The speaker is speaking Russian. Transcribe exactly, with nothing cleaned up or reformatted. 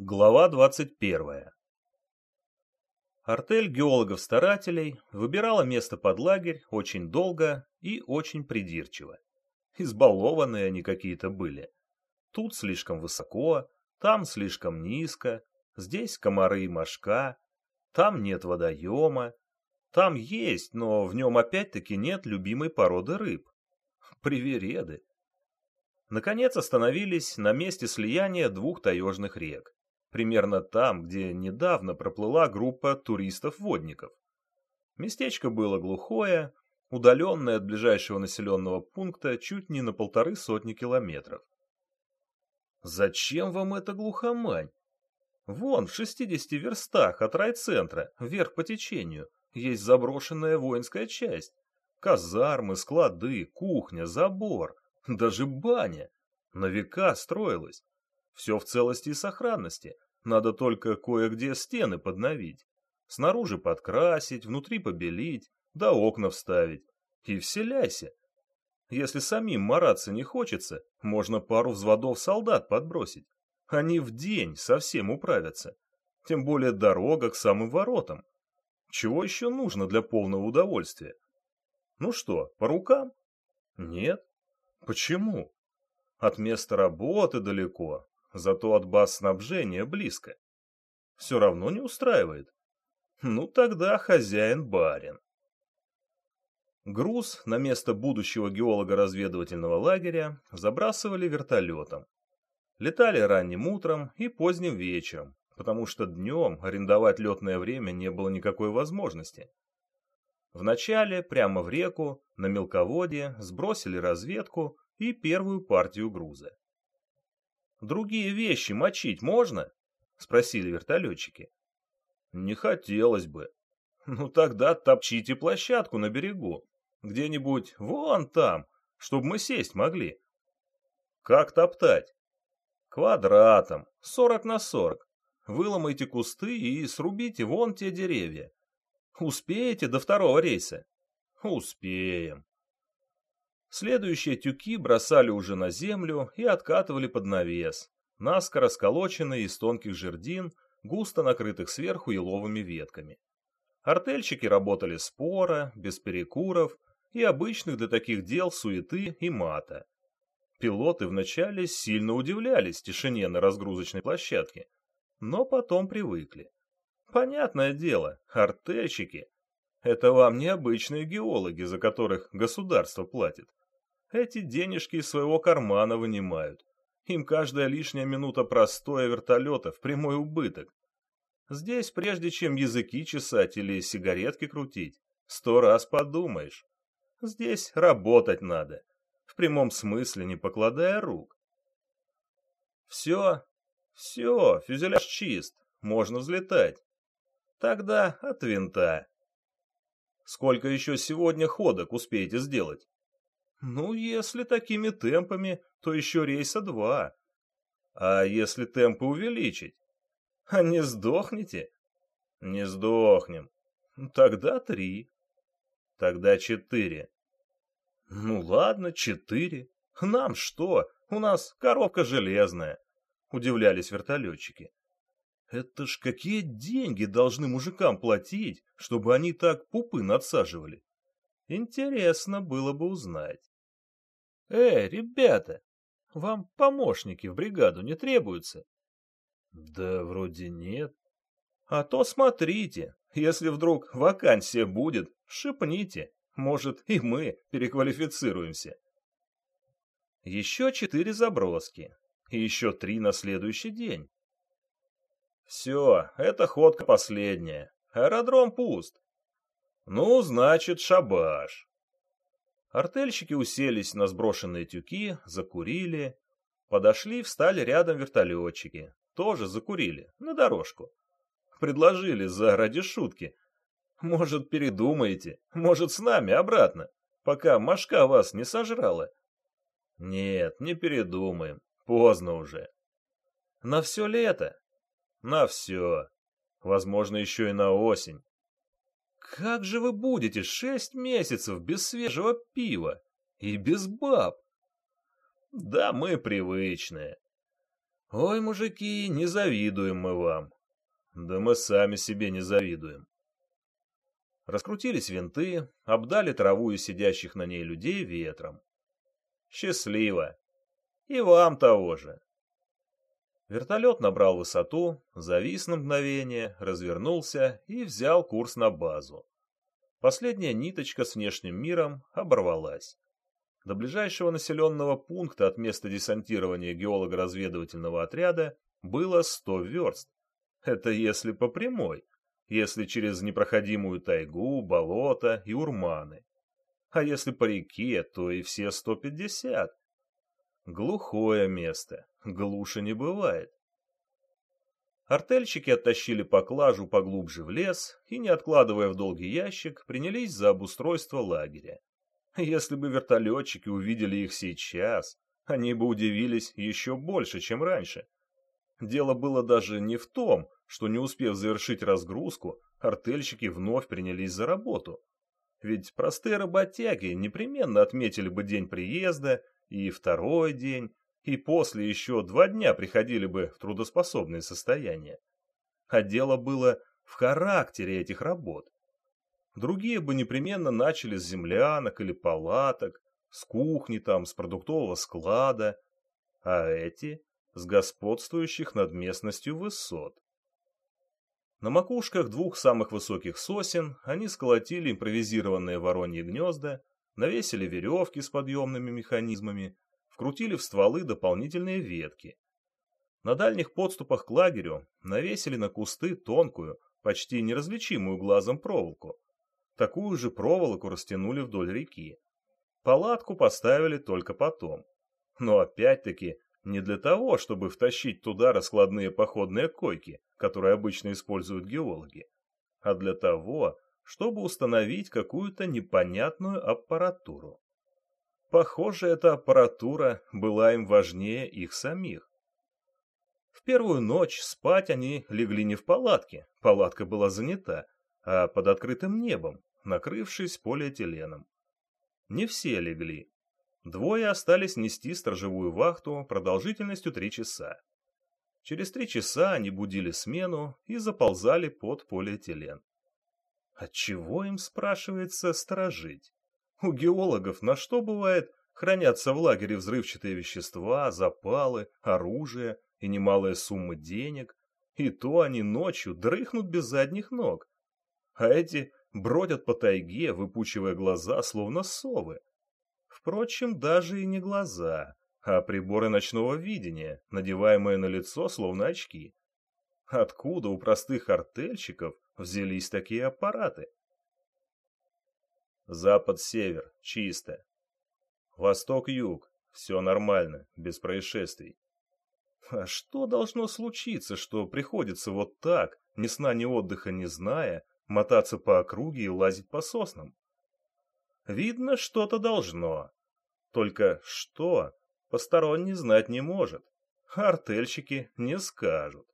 Глава двадцать первая. Артель геологов-старателей выбирала место под лагерь очень долго и очень придирчиво. Избалованные они какие-то были. Тут слишком высоко, там слишком низко, здесь комары и мошка, там нет водоема, там есть, но в нем опять-таки нет любимой породы рыб. Привереды. Наконец остановились на месте слияния двух таежных рек. Примерно там, где недавно проплыла группа туристов-водников. Местечко было глухое, удаленное от ближайшего населенного пункта чуть не на полторы сотни километров. Зачем вам эта глухомань? Вон, в шестидесяти верстах от райцентра, вверх по течению, есть заброшенная воинская часть. Казармы, склады, кухня, забор, даже баня. На века строилась. Все в целости и сохранности. Надо только кое-где стены подновить. Снаружи подкрасить, внутри побелить, да окна вставить. И вселяйся. Если самим мараться не хочется, можно пару взводов солдат подбросить. Они в день совсем управятся. Тем более дорога к самым воротам. Чего еще нужно для полного удовольствия? Ну что, по рукам? Нет. Почему? От места работы далеко. Зато от баз снабжения близко. Все равно не устраивает. Ну тогда хозяин-барин. Груз на место будущего геолого-разведывательного лагеря забрасывали вертолетом. Летали ранним утром и поздним вечером, потому что днем арендовать летное время не было никакой возможности. Вначале прямо в реку, на мелководье, сбросили разведку и первую партию груза. «Другие вещи мочить можно?» — спросили вертолетчики. «Не хотелось бы. Ну тогда топчите площадку на берегу, где-нибудь вон там, чтобы мы сесть могли». «Как топтать?» «Квадратом, сорок на сорок. Выломайте кусты и срубите вон те деревья. Успеете до второго рейса?» «Успеем». Следующие тюки бросали уже на землю и откатывали под навес, наскоро сколоченные из тонких жердин, густо накрытых сверху еловыми ветками. Артельщики работали споро, без перекуров и обычных для таких дел суеты и мата. Пилоты вначале сильно удивлялись тишине на разгрузочной площадке, но потом привыкли. Понятное дело, артельщики — это вам не обычные геологи, за которых государство платит. Эти денежки из своего кармана вынимают. Им каждая лишняя минута простоя вертолета в прямой убыток. Здесь, прежде чем языки чесать или сигаретки крутить, сто раз подумаешь. Здесь работать надо, в прямом смысле не покладая рук. Все, все, фюзеляж чист, можно взлетать. Тогда от винта. Сколько еще сегодня ходок успеете сделать? Ну, если такими темпами, то еще рейса два. А если темпы увеличить? А не сдохнете? Не сдохнем. Тогда три. Тогда четыре. Ну ладно, четыре. Нам что? У нас коробка железная. Удивлялись вертолетчики. Это ж какие деньги должны мужикам платить, чтобы они так пупы надсаживали? Интересно было бы узнать. «Эй, ребята, вам помощники в бригаду не требуются?» «Да вроде нет». «А то смотрите, если вдруг вакансия будет, шепните, может и мы переквалифицируемся». Еще четыре заброски, и еще три на следующий день. Все, эта ходка последняя, аэродром пуст. Ну, значит, шабаш. Артельщики уселись на сброшенные тюки, закурили. Подошли, встали рядом вертолетчики. Тоже закурили, на дорожку. Предложили за ради шутки. Может, передумаете, может, с нами обратно, пока мошка вас не сожрала. Нет, не передумаем, поздно уже. На все лето? На все. Возможно, еще и на осень. Как же вы будете шесть месяцев без свежего пива и без баб? Да мы привычные. Ой, мужики, не завидуем мы вам. Да мы сами себе не завидуем. Раскрутились винты, обдали траву и сидящих на ней людей ветром. Счастливо. И вам того же. Вертолет набрал высоту, завис на мгновение, развернулся и взял курс на базу. Последняя ниточка с внешним миром оборвалась. До ближайшего населенного пункта от места десантирования геолого-разведывательного отряда было сто верст. Это если по прямой, если через непроходимую тайгу, болота и урманы. А если по реке, то и все сто пятьдесят. Глухое место, глуше не бывает. Артельщики оттащили поклажу поглубже в лес и, не откладывая в долгий ящик, принялись за обустройство лагеря. Если бы вертолетчики увидели их сейчас, они бы удивились еще больше, чем раньше. Дело было даже не в том, что, не успев завершить разгрузку, артельщики вновь принялись за работу. Ведь простые работяги непременно отметили бы день приезда, и второй день, и после еще два дня приходили бы в трудоспособное состояние. А дело было в характере этих работ. Другие бы непременно начали с землянок или палаток, с кухни там, с продуктового склада, а эти — с господствующих над местностью высот. На макушках двух самых высоких сосен они сколотили импровизированные вороньи гнезда, навесили веревки с подъемными механизмами, вкрутили в стволы дополнительные ветки. На дальних подступах к лагерю навесили на кусты тонкую, почти неразличимую глазом проволоку. Такую же проволоку растянули вдоль реки. Палатку поставили только потом. Но опять-таки не для того, чтобы втащить туда раскладные походные койки, которые обычно используют геологи, а для того, чтобы установить какую-то непонятную аппаратуру. Похоже, эта аппаратура была им важнее их самих. В первую ночь спать они легли не в палатке, палатка была занята, а под открытым небом, накрывшись полиэтиленом. Не все легли. Двое остались нести сторожевую вахту продолжительностью три часа. Через три часа они будили смену и заползали под полиэтилен. Отчего им, спрашивается, сторожить? У геологов на что, бывает, хранятся в лагере взрывчатые вещества, запалы, оружие и немалые суммы денег, и то они ночью дрыхнут без задних ног. А эти бродят по тайге, выпучивая глаза, словно совы. Впрочем, даже и не глаза, а приборы ночного видения, надеваемые на лицо, словно очки. Откуда у простых артельщиков взялись такие аппараты? Запад-север, чисто. Восток-юг, все нормально, без происшествий. А что должно случиться, что приходится вот так, ни сна ни отдыха не зная, мотаться по округе и лазить по соснам? Видно, что-то должно. Только что посторонний знать не может, а артельщики не скажут.